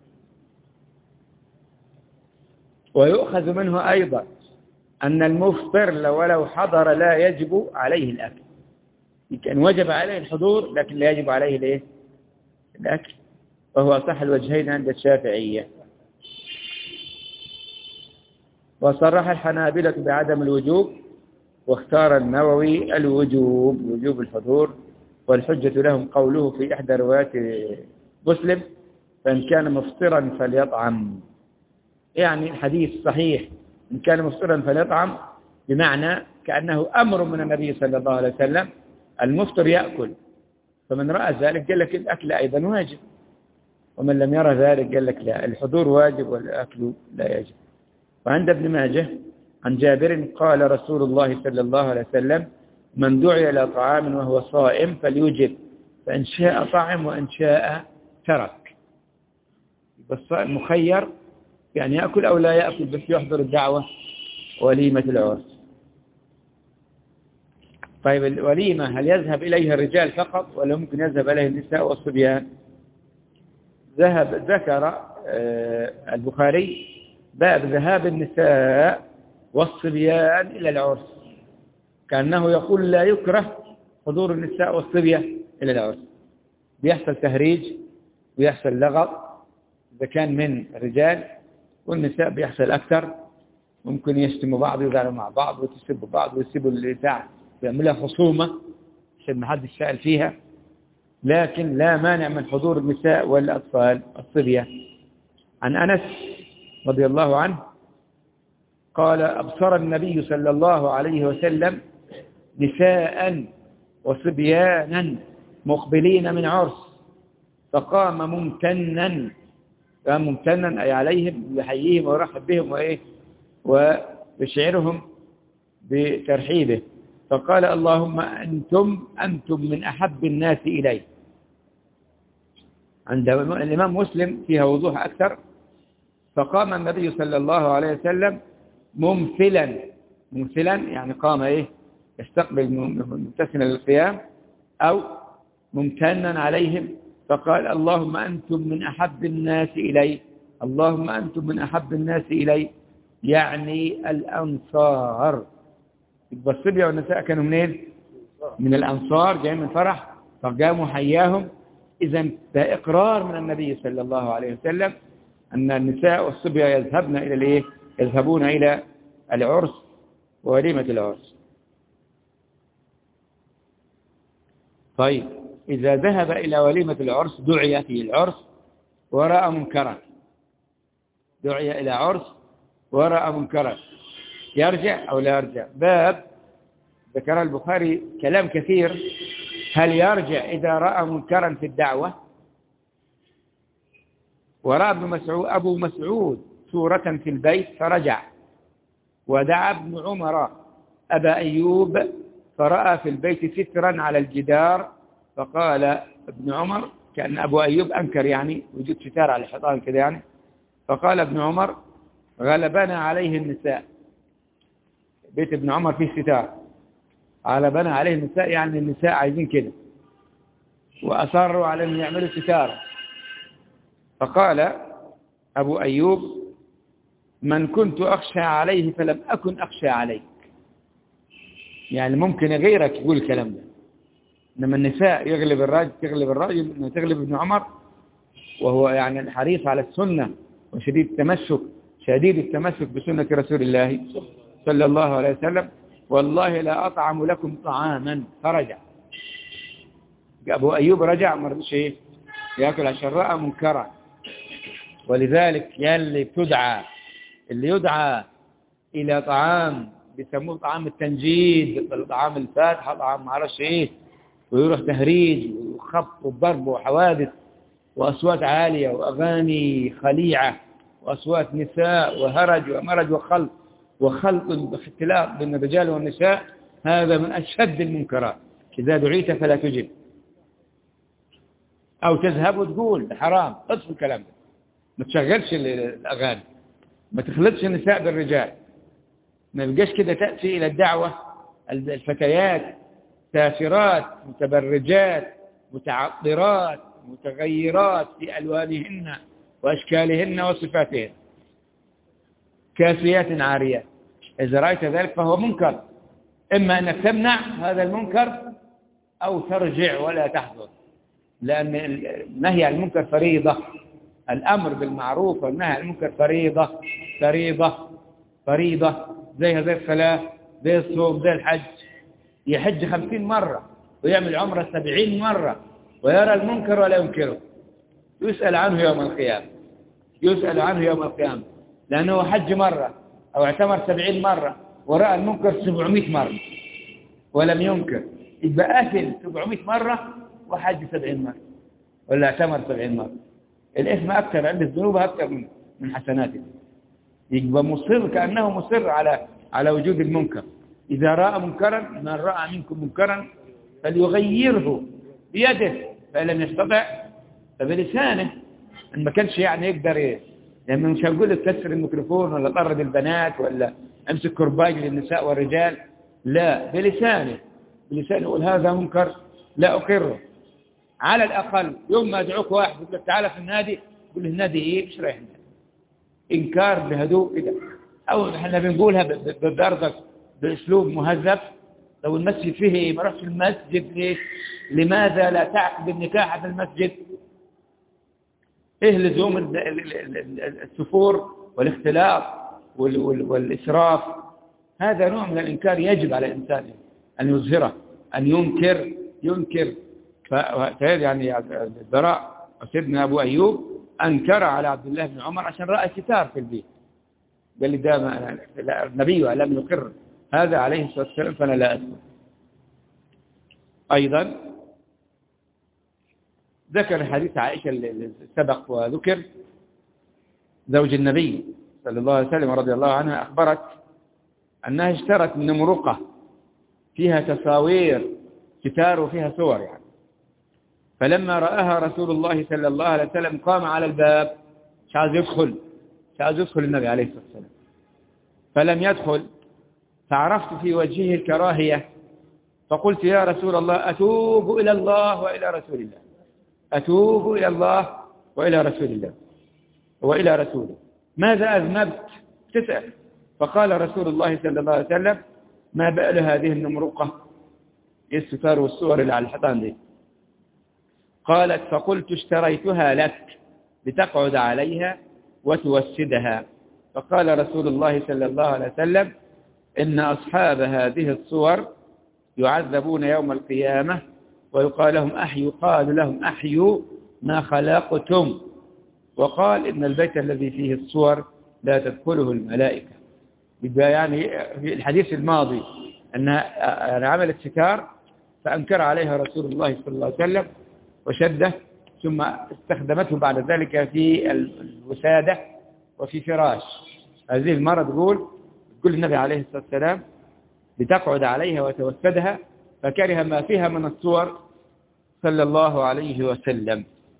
ويؤخذ منه أيضا أن المفطر ولو حضر لا يجب عليه الأكل. كان وجب عليه الحضور لكن لا يجب عليه الايه؟ الأكل، وهو أصح الوجهين عند الشافعية. وصرح الحنابلة بعدم الوجوب، واختار النووي الوجوب، وجوب الحضور. والحجة لهم قوله في إحدى روايات مسلم فإن كان مفطرا فليطعم. يعني الحديث صحيح، إن كان مفطرا فليطعم، بمعنى كأنه أمر من النبي صلى الله عليه وسلم، المفطر يأكل، فمن رأى ذلك قال لك الأكل أيضا واجب، ومن لم يرى ذلك قال لك لا، الحضور واجب والأكل لا يجب. وعند ابن ماجه عن جابر قال رسول الله صلى الله عليه وسلم من دعي إلى طعام وهو صائم فليجب، فإن شاء طعم وإن شاء ترك. يبقى الصائم مخير، يعني يأكل أو لا يأكل، بس يحضر الدعوة وليمة العرس. طيب الوليمة هل يذهب إليها الرجال فقط ولا ممكن يذهب إليها النساء والصبيان؟ ذكر البخاري باب ذهاب النساء والصبيان إلى العرس، كأنه يقول لا يكره حضور النساء والصبيان إلى العرس. بيحصل تهريج ويحصل لغط إذا كان من الرجال، والنساء بيحصل أكثر، ممكن يشتموا بعض ويزعلوا مع بعض وتسبوا بعض ويسيبوا الإذاعة يعملها خصومة عشان ما حدش سأل فيها. لكن لا مانع من حضور النساء والأطفال الصبية. عن أنس رضي الله عنه قال أبصر النبي صلى الله عليه وسلم نساء وصبيانا مقبلين من عرس، فقام ممتنا أي عليهم يحييهم ويرحب بهم ويشعرهم بترحيبه، فقال اللهم أنتم من أحب الناس إلي. عند الإمام مسلم فيها وضوح أكثر. فقام النبي صلى الله عليه وسلم ممثلا يعني قام يستقبل ممتثلا للقيام أو ممتنا عليهم، فقال اللهم أنتم من أحب الناس إلي، اللهم أنتم من أحب الناس إلي، يعني الأنصار. الصبية والنساء كانوا منين؟ من الأنصار، جايين من فرح فقاموا حياهم. إذن ده إقرار من النبي صلى الله عليه وسلم أن النساء والصبية يذهبون إلى العرس ووليمة العرس. طيب إذا ذهب إلى وليمة العرس دعي في العرس ورأى منكرا، دعي إلى عرس ورأى منكرا، يرجع أو لا يرجع؟ باب ذكر البخاري كلام كثير. هل يرجع إذا رأى منكرا في الدعوة؟ ورأى أبو مسعود سورة في البيت فرجع، ودعا ابن عمر أبا أيوب فرأى في البيت سترا على الجدار، فقال ابن عمر كأن أبو أيوب أنكر وجود ستار على الحيطان كذا فقال ابن عمر غلبنا عليه النساء. بيت ابن عمر فيه ستار، غلبنا عليه النساء النساء عايزين كده وأصروا على أن يعملوا ستار. فقال أبو أيوب من كنت أخشى عليه فلم أكن أخشى عليك. ممكن غيرك يقول الكلام ده، إنما النساء تغلب الراجل تغلب ابن عمر، وهو حريص على السنة وشديد التمسك بسنة رسول الله صلى الله عليه وسلم. والله لا أطعم لكم طعاما، فرجع. أبو أيوب رجع ما رضيش يأكل عشان رأى منكرا. ولذلك اللي يدعى إلى طعام بيسموه طعام التنجيد، طعام الفاتحة، طعام معرفش ويروح تهريج وخبط وضرب وحوادث وأصوات عالية وأغاني خليعة وأصوات نساء وهرج ومرج وخلط باختلاط بين الرجال والنساء، هذا من أشد المنكرات. إذا دعيت فلا تجب، أو تذهب وتقول حرام، اطفي الكلام ده، ما تشغلش الأغاني، ما تخلطش النساء بالرجال، ما يبقاش كده تأتي إلى الدعوة الفتيات سافرات متبرجات متعطرات متغيرات في ألوانهن وأشكالهن وصفاتهن كاسيات عاريات. إذا رأيت ذلك فهو منكر، إما أنك تمنع هذا المنكر أو ترجع ولا تحضر، لأن النهي عن المنكر فريضة، الأمر بالمعروف والنهي عن المنكر فريضة زي الصلاة زي الصوم زي الحج. يحج 50 مرة ويعمل عمره 70 مرة ويرى المنكر ولا ينكره، يسأل عنه يوم القيامة، لأنه حج مرة أو اعتمر 70 مرة ورأى المنكر 700 مرة ولم ينكر، يبقى أثل 700 مرة وحج 70 مرة ولا اعتمر 70 مرة. الإثم أكثر عند الذنوب أكثر من حسناته، يبقى مصر كأنه مصر على وجود المنكر. إذا رأى منكرا، من رأى منكم منكرا فليغيره بيده، فإن لم يستطع فبلسانه. إن ما كانش يقدر يعني مش هنقول لك كسر الميكروفون ولا طرد البنات ولا امسك كرباج للنساء والرجال، لا، بلسانه يقول هذا منكر لا أقره. على الأقل يوم ما أدعوك واحد يقول لك تعال في النادي، يقول له النادي مش رايح النادي، إنكار بهدوء كده، أو احنا بنقولها ببرضك بأسلوب مهذب. لو المسجد فيه ما رحش المسجد ليش؟ لماذا لا تعقد النكاح في المسجد؟ لزوم السفور والاختلاط والإسراف، هذا نوع من الإنكار يجب على الإنسان أن يظهره، أن ينكر. فهذا البراء سيدنا أبو أيوب أنكر على عبد الله بن عمر عشان رأى ستار في البيت، قال لي ده النبي لم يقر هذا عليه الصلاة والسلام فأنا لا أسمع. أيضا ذكر حديث عائشة اللي سبق وذكر، زوج النبي صلى الله عليه وسلم رضي الله عنها، أخبرت أنها اشترت نمرقة فيها تصاوير ستار وفيها صور يعني. فلما رآها رسول الله صلى الله عليه وسلم قام على الباب، مش عايز يدخل النبي عليه الصلاة والسلام، فلم يدخل. فعرفت في وجهه الكراهية، فقلت يا رسول الله أتوب إلى الله وإلى رسول الله، أتوب إلى الله وإلى رسول الله وإلى رسوله، ماذا أذنبت؟ تسأل. فقال رسول الله صلى الله عليه وسلم ما بال هذه النمرقة، الستار والصور اللي على الحيطان دي؟ قالت فقلت اشتريتها لك لتقعد عليها وتوسدها. فقال رسول الله صلى الله عليه وسلم إن أصحاب هذه الصور يعذبون يوم القيامة ويقال لهم أحيوا، قال لهم أحيوا ما خلقتم. وقال إن البيت الذي فيه الصور لا تدخله الملائكة. يبقى يعني في الحديث الماضي أنها عملت ستار فأنكر عليها رسول الله صلى الله عليه وسلم وشده، ثم استخدمته بعد ذلك في الوسادة وفي فراش. هذه المرة تقول النبي عليه الصلاة والسلام لتقعد عليها وتوسدها، فكره ما فيها من الصور صلى الله عليه وسلم.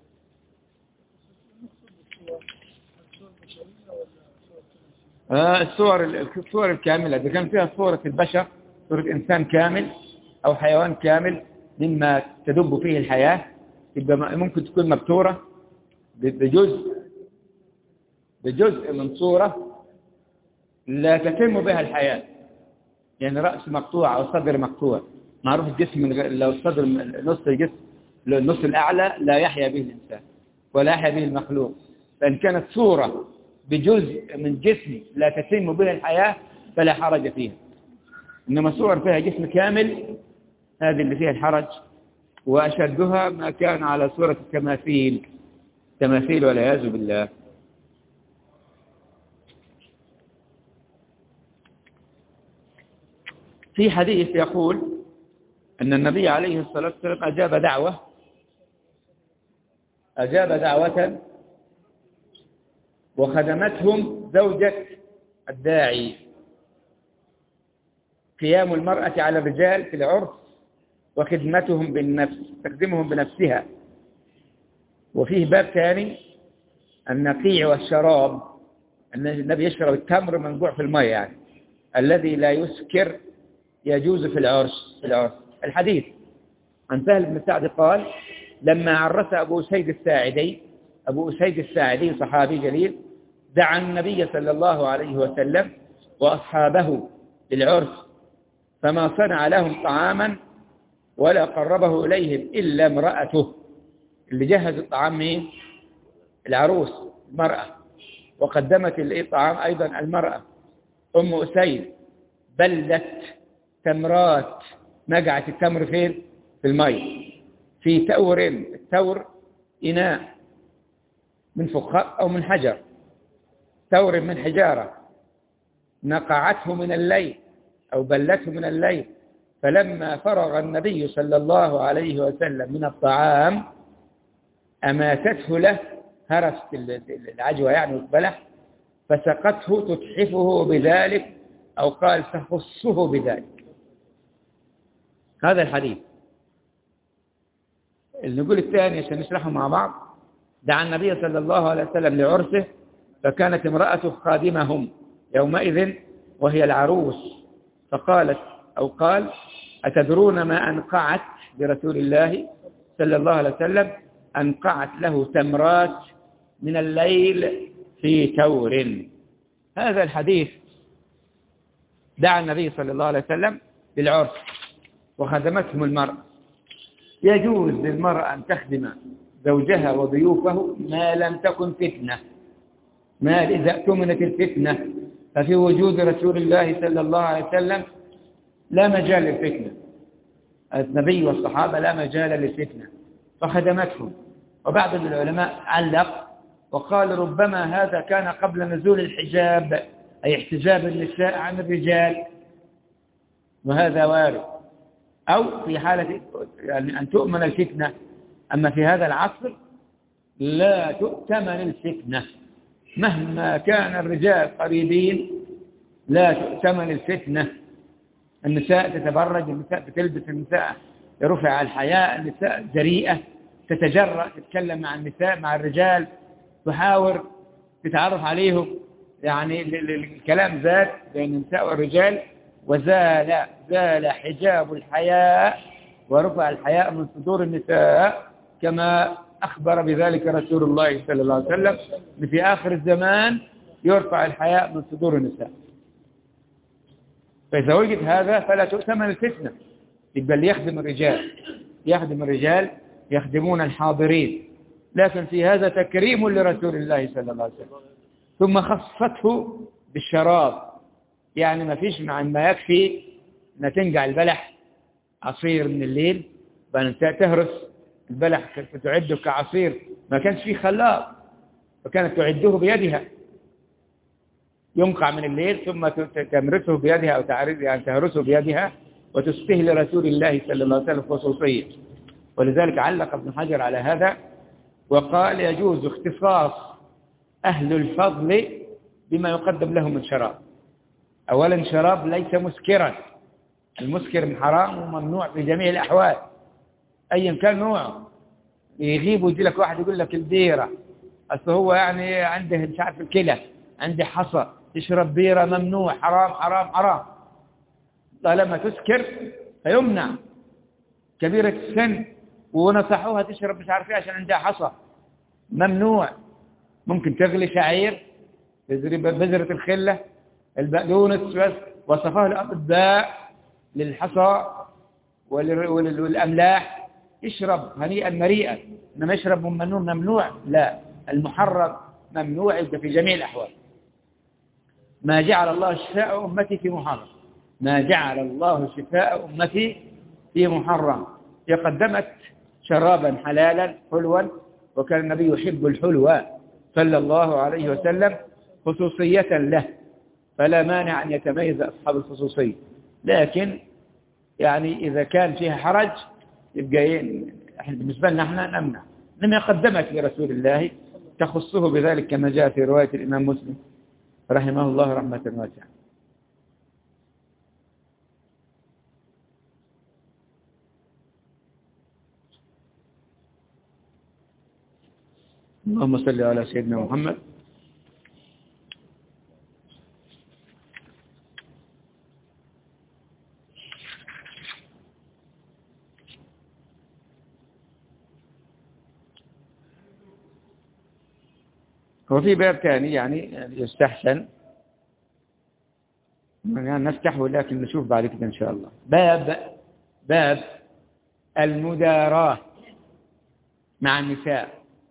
الصور الكاملة، إذا كان فيها صورة البشر، صورة إنسان كامل أو حيوان كامل مما تدب فيه الحياة، يبقى ممكن تكون مبتورة بجزء من صورة لا تتم بها الحياة، يعني رأس مقطوع أو صدر مقطوع. معروف الجسم لو الصدر نص الجسم، النص الأعلى لا يحيا به الإنسان ولا يحيا به المخلوق. فإن كانت صورة بجزء من جسم لا تتم بها الحياة فلا حرج فيها، إنما صور فيها جسم كامل هذه اللي فيها الحرج. وأشدها ما كان على صورة التماثيل والعياذ بالله. في حديث يقول أن النبي عليه الصلاة والسلام أجاب دعوة وخدمتهم زوجة الداعي. قيام المرأة على الرجال في العرس وخدمتهم بالنفس، تخدمهم بنفسها. وفيه باب ثاني النقيع والشراب، أن النبي يشرب التمر منقوع في الماء يعني الذي لا يسكر يجوز في العرس. الحديث عن سهل بن سعد قال لما عرس أبو أسيد الساعدي صحابي جليل دعا النبي صلى الله عليه وسلم وأصحابه للعرس، فما صنع لهم طعاما ولا قربه إليهم إلا امرأته. اللي جهز الطعام مين؟ العروس، المرأة. وقدمت الطعام أيضا المرأة. أم أسيد بلت تمرات، نقعت التمر فين؟ في الماء، في تور. التور إناء من فخار أو من حجر، تور من حجارة، نقعته من الليل أو بلته من الليل. فلما فرغ النبي صلى الله عليه وسلم من الطعام أماتته له، هرست العجوة يعني والبلح، فسقته تتحفه بذلك أو قال تخصه بذلك. هذا الحديث. نقول الثاني عشان نشرحه مع بعض. دعا النبي صلى الله عليه وسلم لعرسه، فكانت امرأته خادمهم يومئذ وهي العروس، فقالت أو قال أتدرون ما أنقعت برسول الله صلى الله عليه وسلم؟ أنقعت له تمرات من الليل في تور. هذا الحديث دعا النبي صلى الله عليه وسلم للعرس وخدمتهم المرأة. يجوز للمرأة أن تخدم زوجها وضيوفه ما لم تكن فتنة، ما إذا اؤتمنت الفتنة، ففي وجود رسول الله صلى الله عليه وسلم لا مجال للفتنة، النبي والصحابة لا مجال للفتنة، فخدمتهم. وبعض العلماء علق وقال ربما هذا كان قبل نزول الحجاب، أي احتجاب النساء عن الرجال، وهذا وارد، أو في حالة يعني أن تؤمن الفتنة. أما في هذا العصر لا تؤتمن الفتنة، مهما كان الرجال قريبين لا تؤتمن الفتنة. النساء تتبرج، النساء بتلبس، النساء رفع الحياء، النساء جريئة تتجرأ تتكلم مع النساء مع الرجال، تحاور تتعرف عليهم، يعني الكلام زاد بين النساء والرجال، وزال حجاب الحياء ورفع الحياء من صدور النساء، كما أخبر بذلك رسول الله صلى الله عليه وسلم أن في آخر الزمان يرفع الحياء من صدور النساء. فإذا وجد هذا فلا تؤتمن الفتنة، يبقى اللي يخدم الرجال يخدمون الحاضرين، لكن في هذا تكريم لرسول الله صلى الله عليه وسلم. ثم خصته بالشراب، يعني ما فيش ما يكفي أن تنقع البلح عصير من الليل بأن تهرس البلح فتعده كعصير، ما كانش فيه خلاط، فكانت تعده بيدها، ينقع من الليل ثم تمرسه بيدها أو يعني تهرسه بيدها وتسقيه لرسول الله صلى الله عليه وسلم خصوصية. ولذلك علق ابن حجر على هذا وقال يجوز اختصاص أهل الفضل بما يقدم لهم من شراب. أولا شراب ليس مسكرا، المسكر حرام وممنوع في جميع الأحوال أيا كان نوعه. يغيب ويجي لك واحد يقول لك البيرة، أصل هو يعني عنده مش عارف الكلى، عنده حصى، تشرب بيرة ممنوع، حرام حرام حرام. طالما تسكر فيمنع، كبيرة السن ونصحوها تشرب مش عارف ايه عشان عندها حصى، ممنوع. ممكن تغلي شعير، بذرة الخلة، البقدونس، بس وصفاه الأطباء للحصى والأملاح، يشرب هنيئا مريئا. إنما يشرب ممنوع، لا، المحرم ممنوع في جميع الأحوال. ما جعل الله شفاء أمتي في محرم، ما جعل الله شفاء أمتي في محرم. هي قدمت شرابا حلالا حلوا، وكان النبي يحب الحلوى صلى الله عليه وسلم خصوصية له، فلا مانع أن يتميز أصحاب الخصوصية. لكن يعني إذا كان فيها حرج يبقى بالنسبة لنا احنا نمنع. إنما قدمت لرسول الله تخصه بذلك كما جاء في رواية الإمام مسلم رحمه الله رحمة واسعة. اللهم صل على سيدنا محمد. وفي باب ثاني يعني يستحسن يعني نفتح، ولكن نشوف بعد كده إن شاء الله. باب المداراة مع النساء،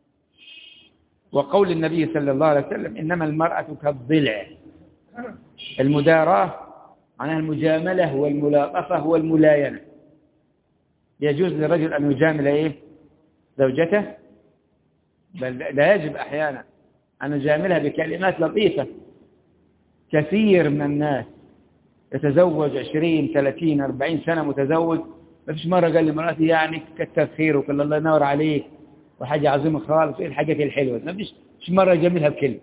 وقول النبي صلى الله عليه وسلم إنما المرأة كالضلع. المداراة معناها المجاملة والملاطفة والملاينة. يجوز للرجل أن يجامل زوجته، بل لا يجب أحيانا أن يجاملها بكلمات لطيفة. كثير من الناس يتزوج 20 30 40 سنة متزوج، ما فيش مرة قال لمرأتي يعني كتر خيرك الله ينور عليك وحاجة عظيمة خالص، ايه الحاجات الحلوة، ما فيش مرة يجاملها بكلمة.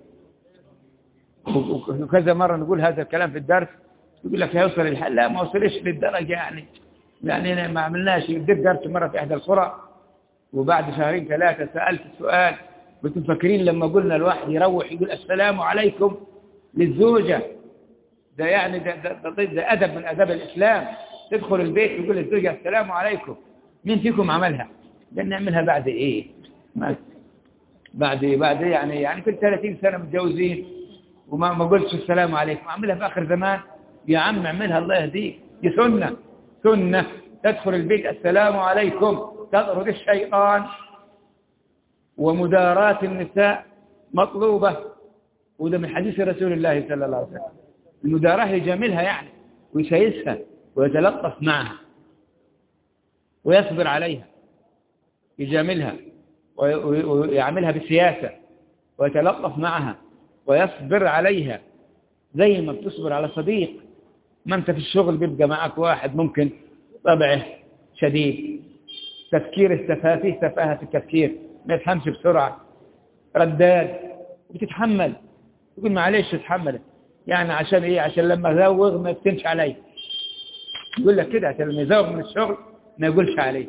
وكذا مرة نقول هذا الكلام في الدرس، يقول لك هيوصل الحل، لا ما وصلش للدرجة يعني ما عملناش. اديت درس مرة في إحدى القرى، وبعد 2 3 سألت السؤال، كنتم فاكرين لما قلنا الواحد يروح يقول السلام عليكم للزوجة، ده يعني ده أدب من أداب الإسلام. تدخل البيت يقول للزوجة السلام عليكم. مين فيكم عملها؟ لأن نعملها بعد إيه؟ بعد يعني كل 30 سنة متجوزين وما قلتش السلام عليكم، أعملها في آخر زمان. يا عم اعملها الله يهديك، دي سنة. تدخل البيت السلام عليكم، تطرد الشيطان. ومداراة النساء مطلوبة، وده من حديث رسول الله صلى الله عليه وسلم. المداراة يجاملها يعني ويسيسها ويتلطف معها ويصبر عليها، يجاملها ويعملها بسياسة ويتلطف معها ويصبر عليها زي ما بتصبر على صديق. ما انت في الشغل بيبقى معك واحد ممكن طبعه شديد، تفكير السفافي سفاهة التفكير، ما يفهمش بسرعة، رداد، وبتتحمل تقول معلش اتحملت يعني عشان ايه؟ عشان لما ذوغ ما يفتنش علي. يقول لك كده عشان لما يزوغ من الشغل ما يقولش عليه،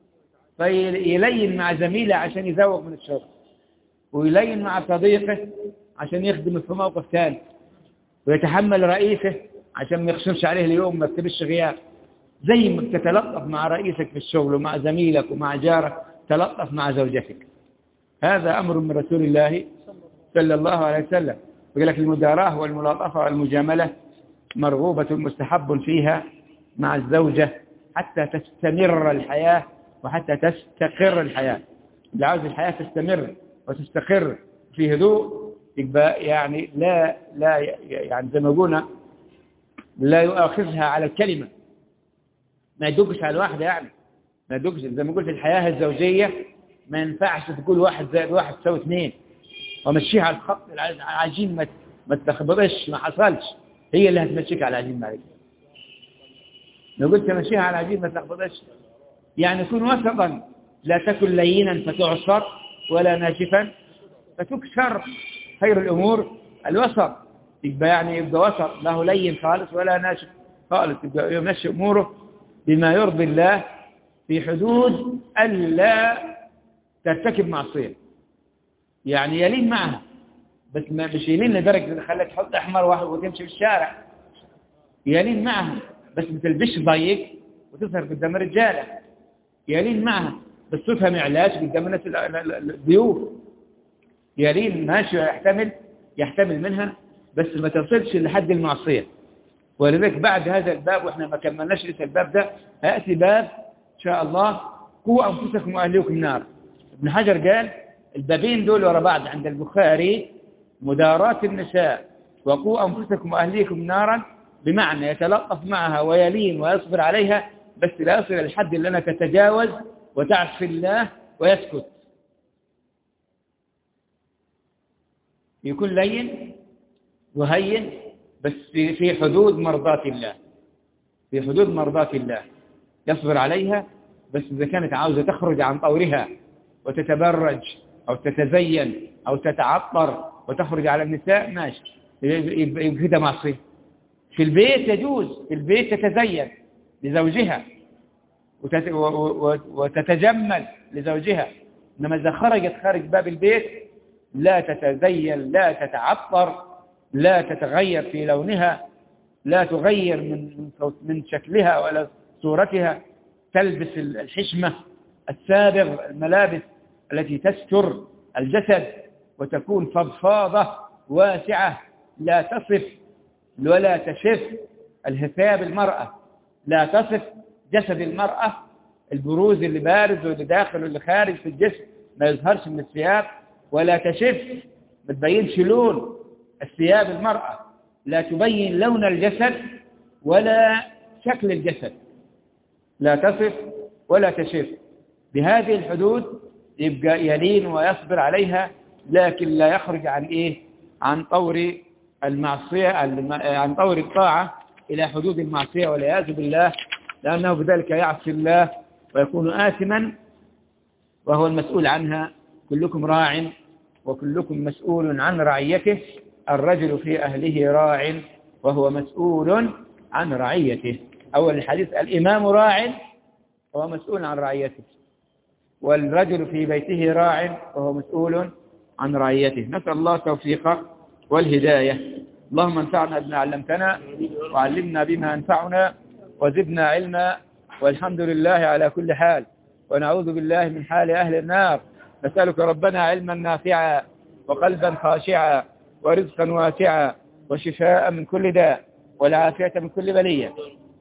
فيلين مع زميله عشان يزوغ من الشغل، ويلين مع صديقه عشان يخدمه في موقف ثاني، ويتحمل رئيسه عشان ما يخشمش عليه اليوم ما يكتبش غياب. زي ما بتتلطف مع رئيسك في الشغل ومع زميلك ومع جارك تلطف مع زوجتك. هذا أمر من رسول الله صلى الله عليه وسلم. يقول لك المداراة والملاطفة والمجاملة مرغوبة مستحب فيها مع الزوجة حتى تستمر الحياة وحتى تستقر الحياة. اللي عاوز الحياة تستمر وتستقر في هدوء يبقى يعني لا يعني زي ما قلنا لا يؤاخذها على الكلمة، ما يدقش على الواحدة، يعني ما يدقش. زي ما قلت الحياة الزوجية ما ينفعش تقول 1 زائد 1 يساوي 2 ومشيها على الخط العجين، ما تخبطش، ما حصلش، هي اللي هتمشيك على العجين معك. لو قلت مشيها على العجين ما تخبطش، يعني كن وسطا، لا تكن لينا فتعصر ولا ناشفا فتكسر، خير الأمور الوسط. يبقى وسط، له لين خالص ولا ناشف خالص، يبقى يمشي أموره بما يرضي الله في حدود ألا ترتكب معصية. يعني يلين معها بس مش يلين لدرجة خلك تحط أحمر واحد وتمشي في الشارع، يلين معها بس ما تلبسش ضيق وتظهر قدام الرجالة، يلين معها بس تفهم علاج قدام الناس الضيوف، يلين ماشي يحتمل منها بس ما تصلش لحد المعصية. ولذلك بعد هذا الباب واحنا ما كملناش لسه الباب ده، هيأتي باب إن شاء الله قوا أنفسكم وأهليكم نار. ابن حجر قال البابين دول ورا بعض عند البخاري مداراة النساء وقوا أنفسكم وأهليكم نارا، بمعنى يتلطف معها ويلين ويصبر عليها بس لا يصل الحد اللي أنا تتجاوز وتعصي الله ويسكت. يكون لين وهين بس في حدود مرضاة الله، في حدود مرضاة الله يصبر عليها، بس إذا كانت عاوزة تخرج عن طورها وتتبرج أو تتزين أو تتعطر وتخرج على النساء ماشي، يبقى كده معصية. في البيت يجوز، في البيت تتزين لزوجها وتتجمل لزوجها، إنما إذا خرجت خارج باب البيت لا تتزين، لا تتعطر، لا تتغير في لونها، لا تغير من شكلها ولا صورتها، تلبس الحشمة السابغ، الملابس التي تستر الجسد وتكون فضفاضة واسعة، لا تصف ولا تشف الهثاب المرأة، لا تصف جسد المرأة، البروز اللي بارز واللي داخل واللي خارج في الجسم ما يظهرش من الثياب، ولا تشف ما تبينش لون الثياب المرأة، لا تبين لون الجسد ولا شكل الجسد، لا تصف ولا تشف. بهذه الحدود يبقى يلين ويصبر عليها، لكن لا يخرج عن طور المعصية، عن طور الطاعة إلى حدود المعصية والعياذ بالله، لأنه بذلك يعصي الله ويكون آثما وهو المسؤول عنها. كلكم راع وكلكم مسؤول عن رعيته، الرجل في أهله راع وهو مسؤول عن رعيته. أول الحديث الإمام راع وهو مسؤول عن رعيته، والرجل في بيته راع وهو مسؤول عن رعيته. نسأل الله التوفيق والهداية. اللهم انفعنا بما علمتنا وعلمنا بما ينفعنا وزدنا علما، والحمد لله على كل حال، ونعوذ بالله من حال أهل النار. نسألك ربنا علما نافعا وقلبا خاشعا ورزقا واسعا وشفاء من كل داء والعافية من كل بلية.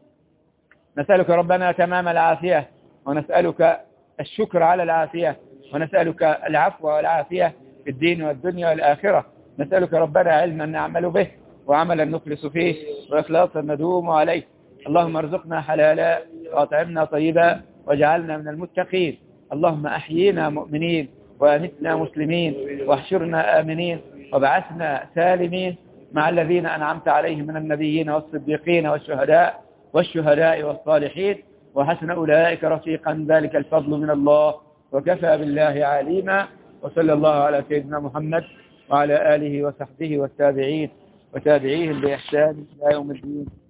نسألك ربنا تمام العافية، ونسألك الشكر على العافية، ونسألك العفو والعافية في الدين والدنيا والآخرة. نسألك ربنا علما نعمل به وعملا نخلص فيه وإخلاصا ندوم عليه. اللهم ارزقنا حلالا وأطعمنا طيبا واجعلنا من المتقين. اللهم أحيينا مؤمنين وأمتنا مسلمين واحشرنا آمنين وابعثنا سالمين مع الذين أنعمت عليهم من النبيين والصديقين والشهداء والصالحين، وحسن أولئك رفيقا، ذلك الفضل من الله وكفى بالله عليما. وصلى الله على سيدنا محمد وعلى آله وصحبه والتابعين وتابعيهم بإحسان إلى يوم الدين.